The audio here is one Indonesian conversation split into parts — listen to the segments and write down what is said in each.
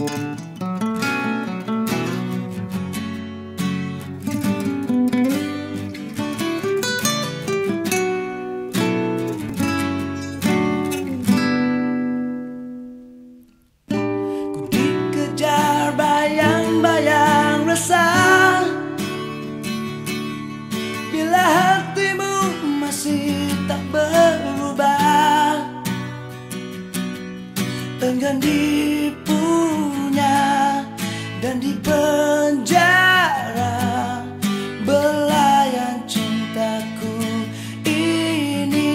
Bayang-bayang resah bila hatimu masih tak berubah, enggan dipunya dan dipenjara belayan cintaku ini.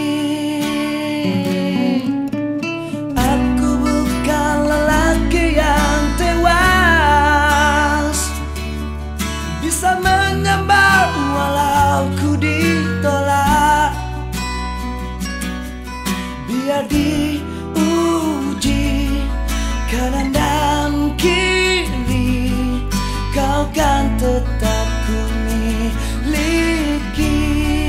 Aku bukan lelaki yang bisa menyambar walau ku ditolak. Biar diuji kanan dan kiri, kau kan tetap ku miliki.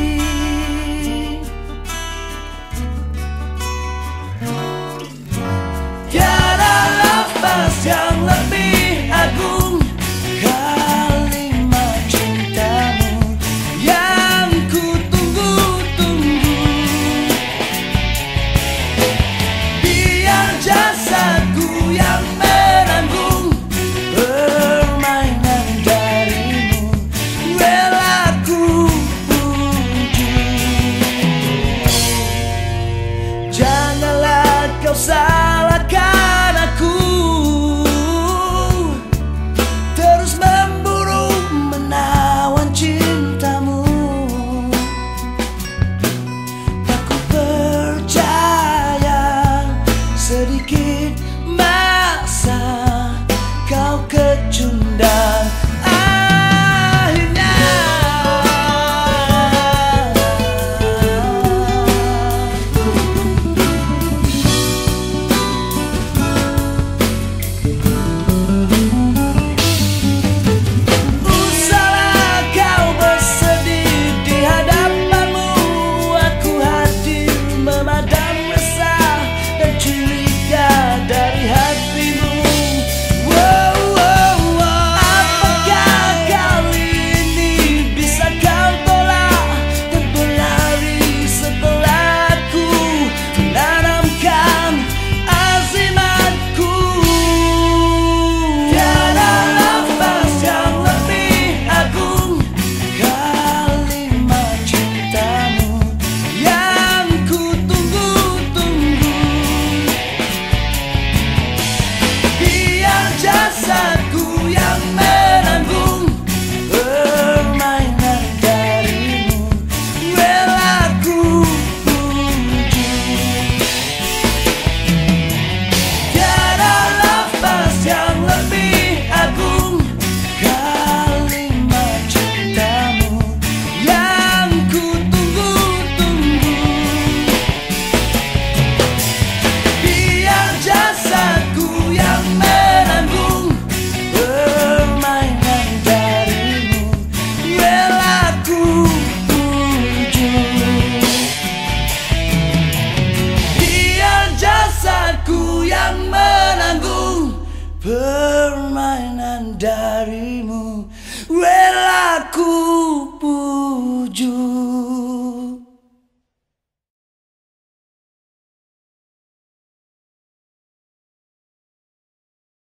Tiada nafas yang lebih agung salahkan aku, terus memburu menawan cintamu. Aku percaya sedikit masa kau kecundang. Jasadku yang menanggung permainan darimu, rela ku puji. Tiada nafas yang lebih agung, kalimat cintamu yang ku tunggu-tunggu. Biar jasadku yang menanggung permainan darimu, rela ku puji. Biar jasadku yang menanggung permainan darimu, rela ku puji.